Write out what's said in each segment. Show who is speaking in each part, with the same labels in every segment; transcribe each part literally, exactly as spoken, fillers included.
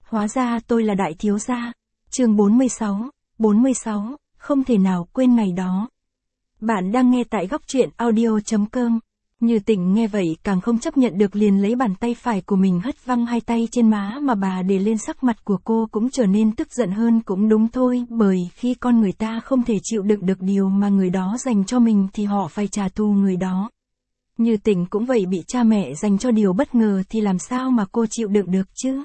Speaker 1: hóa ra tôi là đại thiếu gia. Chương bốn mươi sáu, bốn mươi sáu, không thể nào quên ngày đó. Bạn đang nghe tại góc truyện audio chấm com. Như Tịnh nghe vậy càng không chấp nhận được, liền lấy bàn tay phải của mình hất văng hai tay trên má mà bà để lên. Sắc mặt của cô cũng trở nên tức giận hơn. Cũng đúng thôi, bởi khi con người ta không thể chịu đựng được điều mà người đó dành cho mình thì họ phải trả thù người đó. Như Tịnh cũng vậy, bị cha mẹ dành cho điều bất ngờ thì làm sao mà cô chịu đựng được chứ?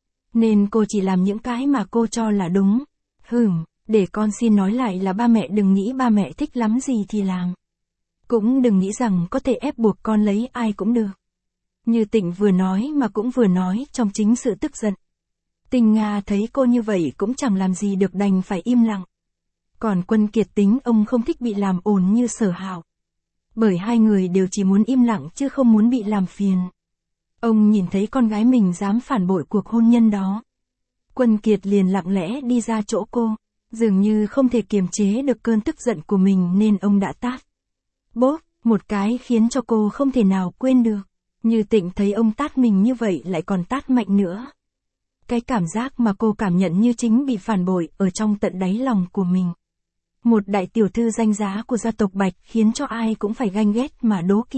Speaker 1: Nên cô chỉ làm những cái mà cô cho là đúng. Hừm, để con xin nói lại là ba mẹ đừng nghĩ ba mẹ thích lắm gì thì làm. Cũng đừng nghĩ rằng có thể ép buộc con lấy ai cũng được. Như Tịnh vừa nói mà cũng vừa nói trong chính sự tức giận. Tinh Nga thấy cô như vậy cũng chẳng làm gì được, đành phải im lặng. Còn Quân Kiệt tính ông không thích bị làm ồn như Sở Hạo. Bởi hai người đều chỉ muốn im lặng chứ không muốn bị làm phiền. Ông nhìn thấy con gái mình dám phản bội cuộc hôn nhân đó. Quân Kiệt liền lặng lẽ đi ra chỗ cô, dường như không thể kiềm chế được cơn tức giận của mình nên ông đã tát. Bốp, một cái khiến cho cô không thể nào quên được. Như Tịnh thấy ông tát mình như vậy lại còn tát mạnh nữa. Cái cảm giác mà cô cảm nhận như chính bị phản bội ở trong tận đáy lòng của mình. Một đại tiểu thư danh giá của gia tộc Bạch khiến cho ai cũng phải ganh ghét mà đố kỵ.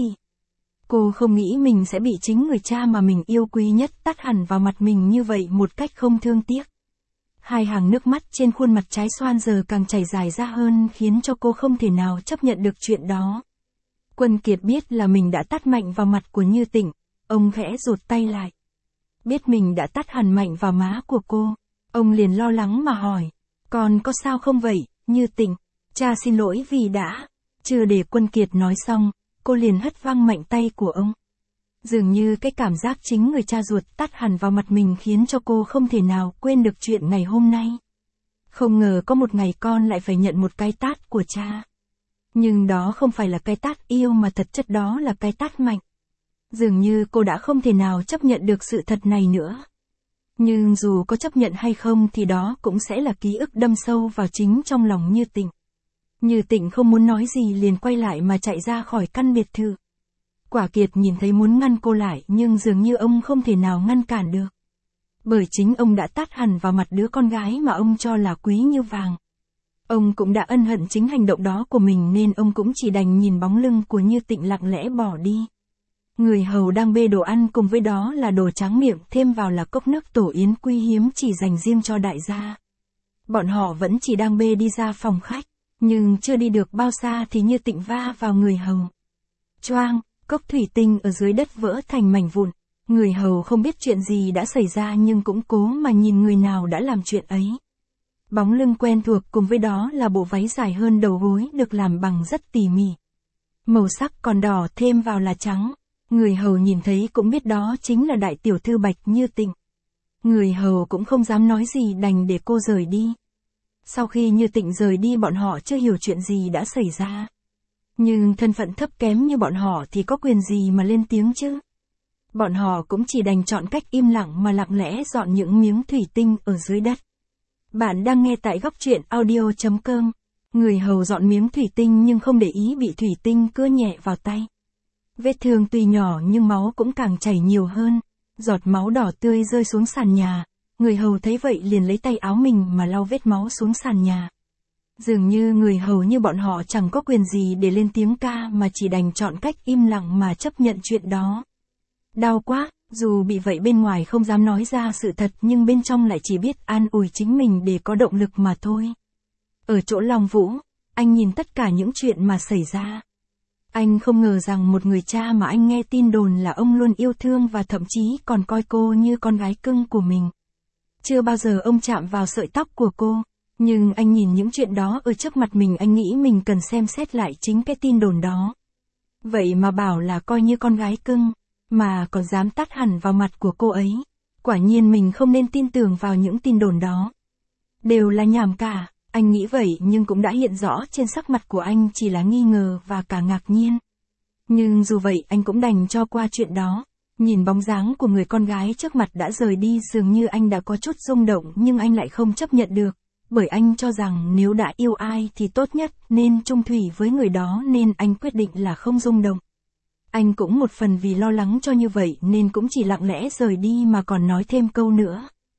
Speaker 1: Cô không nghĩ mình sẽ bị chính người cha mà mình yêu quý nhất tát hẳn vào mặt mình như vậy một cách không thương tiếc. Hai hàng nước mắt trên khuôn mặt trái xoan giờ càng chảy dài ra hơn khiến cho cô không thể nào chấp nhận được chuyện đó. Quân Kiệt biết là mình đã tát mạnh vào mặt của Như Tịnh, ông khẽ rụt tay lại. Biết mình đã tát hẳn mạnh vào má của cô, ông liền lo lắng mà hỏi, con có sao không vậy, Như Tịnh? Cha xin lỗi vì đã... Chưa để Quân Kiệt nói xong, cô liền hất văng mạnh tay của ông. Dường như cái cảm giác chính người cha ruột tát hẳn vào mặt mình khiến cho cô không thể nào quên được chuyện ngày hôm nay. Không ngờ có một ngày con lại phải nhận một cái tát của cha. Nhưng đó không phải là cái tát yêu mà thật chất đó là cái tát mạnh. Dường như cô đã không thể nào chấp nhận được sự thật này nữa. Nhưng dù có chấp nhận hay không thì đó cũng sẽ là ký ức đâm sâu vào chính trong lòng Như Tịnh. Như Tịnh không muốn nói gì liền quay lại mà chạy ra khỏi căn biệt thự. Quả Kiệt nhìn thấy muốn ngăn cô lại nhưng dường như ông không thể nào ngăn cản được. Bởi chính ông đã tát hẳn vào mặt đứa con gái mà ông cho là quý như vàng. Ông cũng đã ân hận chính hành động đó của mình nên ông cũng chỉ đành nhìn bóng lưng của Như Tịnh lặng lẽ bỏ đi. Người hầu đang bê đồ ăn cùng với đó là đồ tráng miệng, thêm vào là cốc nước tổ yến quý hiếm chỉ dành riêng cho đại gia. Bọn họ vẫn chỉ đang bê đi ra phòng khách, nhưng chưa đi được bao xa thì Như Tịnh va vào người hầu. Choang, cốc thủy tinh ở dưới đất vỡ thành mảnh vụn. Người hầu không biết chuyện gì đã xảy ra nhưng cũng cố mà nhìn người nào đã làm chuyện ấy. Bóng lưng quen thuộc cùng với đó là bộ váy dài hơn đầu gối được làm bằng rất tỉ mỉ. Màu sắc còn đỏ thêm vào là trắng. Người hầu nhìn thấy cũng biết đó chính là đại tiểu thư Bạch Như Tịnh. Người hầu cũng không dám nói gì đành để cô rời đi. Sau khi Như Tịnh rời đi bọn họ chưa hiểu chuyện gì đã xảy ra. Nhưng thân phận thấp kém như bọn họ thì có quyền gì mà lên tiếng chứ. Bọn họ cũng chỉ đành chọn cách im lặng mà lặng lẽ dọn những miếng thủy tinh ở dưới đất. Bạn đang nghe tại góc truyện audio chấm com. Người hầu dọn miếng thủy tinh nhưng không để ý bị thủy tinh cưa nhẹ vào tay. Vết thương tuy nhỏ nhưng máu cũng càng chảy nhiều hơn. Giọt máu đỏ tươi rơi xuống sàn nhà. Người hầu thấy vậy liền lấy tay áo mình mà lau vết máu xuống sàn nhà. Dường như người hầu như bọn họ chẳng có quyền gì để lên tiếng ca mà chỉ đành chọn cách im lặng mà chấp nhận chuyện đó. Đau quá, dù bị vậy bên ngoài không dám nói ra sự thật nhưng bên trong lại chỉ biết an ủi chính mình để có động lực mà thôi. Ở chỗ Long Vũ, anh nhìn tất cả những chuyện mà xảy ra. Anh không ngờ rằng một người cha mà anh nghe tin đồn là ông luôn yêu thương và thậm chí còn coi cô như con gái cưng của mình. Chưa bao giờ ông chạm vào sợi tóc của cô. Nhưng anh nhìn những chuyện đó ở trước mặt mình, anh nghĩ mình cần xem xét lại chính cái tin đồn đó. Vậy mà bảo là coi như con gái cưng, mà còn dám tát hẳn vào mặt của cô ấy. Quả nhiên mình không nên tin tưởng vào những tin đồn đó. Đều là nhảm cả, anh nghĩ vậy nhưng cũng đã hiện rõ trên sắc mặt của anh chỉ là nghi ngờ và cả ngạc nhiên. Nhưng dù vậy anh cũng đành cho qua chuyện đó. Nhìn bóng dáng của người con gái trước mặt đã rời đi dường như anh đã có chút rung động nhưng anh lại không chấp nhận được. Bởi anh cho rằng nếu đã yêu ai thì tốt nhất nên chung thủy với người đó nên anh quyết định là không rung động. Anh cũng một phần vì lo lắng cho như vậy nên cũng chỉ lặng lẽ rời đi mà còn nói thêm câu nữa.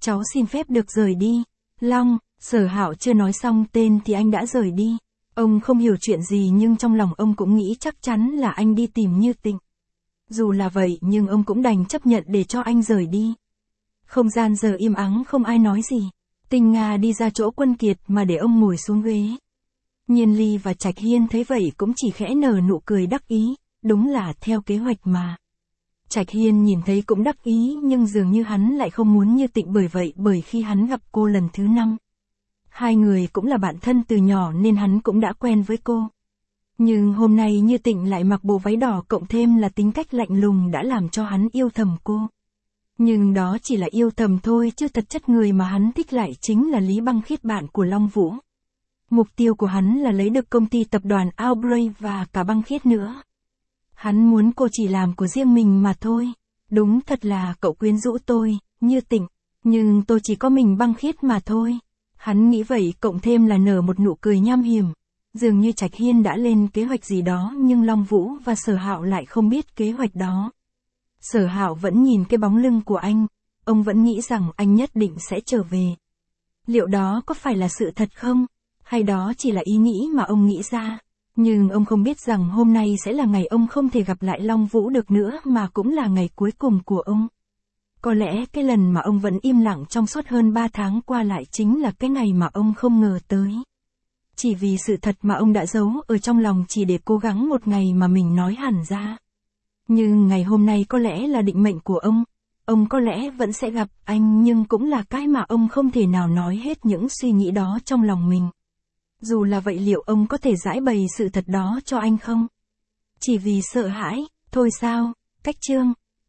Speaker 1: Cháu xin phép được rời đi. Long, Sở Hạo chưa nói xong tên thì anh đã rời đi. Ông không hiểu chuyện gì nhưng trong lòng ông cũng nghĩ chắc chắn là anh đi tìm Như Tịnh. Dù là vậy nhưng ông cũng đành chấp nhận để cho anh rời đi. Không gian giờ im ắng không ai nói gì. Tinh Nga đi ra chỗ Quân Kiệt mà để ông ngồi xuống ghế. Nhiên Ly và Trạch Hiên thấy vậy cũng chỉ khẽ nở nụ cười đắc ý, đúng là theo kế hoạch mà. Trạch Hiên nhìn thấy cũng đắc ý nhưng dường như hắn lại không muốn Như Tịnh bởi vậy bởi khi hắn gặp cô lần thứ năm. Hai người cũng là bạn thân từ nhỏ nên hắn cũng đã quen với cô. Nhưng hôm nay Như Tịnh lại mặc bộ váy đỏ cộng thêm là tính cách lạnh lùng đã làm cho hắn yêu thầm cô. Nhưng đó chỉ là yêu thầm thôi chứ thật chất người mà hắn thích lại chính là Lý Băng Khiết bạn của Long Vũ. Mục tiêu của hắn là lấy được công ty tập đoàn Outbreak và cả Băng Khiết nữa. Hắn muốn cô chỉ làm của riêng mình mà thôi. Đúng thật là cậu quyến rũ tôi, Như Tịnh, nhưng tôi chỉ có mình Băng Khiết mà thôi. Hắn nghĩ vậy cộng thêm là nở một nụ cười nham hiểm. Dường như Trạch Hiên đã lên kế hoạch gì đó nhưng Long Vũ và Sở Hạo lại không biết kế hoạch đó. Sở Hạo vẫn nhìn cái bóng lưng của anh, ông vẫn nghĩ rằng anh nhất định sẽ trở về. Liệu đó có phải là sự thật không? Hay đó chỉ là ý nghĩ mà ông nghĩ ra? Nhưng ông không biết rằng hôm nay sẽ là ngày ông không thể gặp lại Long Vũ được nữa mà cũng là ngày cuối cùng của ông. Có lẽ cái lần mà ông vẫn im lặng trong suốt hơn ba tháng qua lại chính là cái ngày mà ông không ngờ tới. Chỉ vì sự thật mà ông đã giấu ở trong lòng chỉ để cố gắng một ngày mà mình nói hẳn ra. Nhưng ngày hôm nay có lẽ là định mệnh của ông. Ông có lẽ vẫn sẽ gặp anh nhưng cũng là cái mà ông không thể nào nói hết những suy nghĩ đó trong lòng mình. Dù là vậy liệu ông có thể giải bày sự thật đó cho anh không? Chỉ vì sợ hãi, thôi sao? Cách chương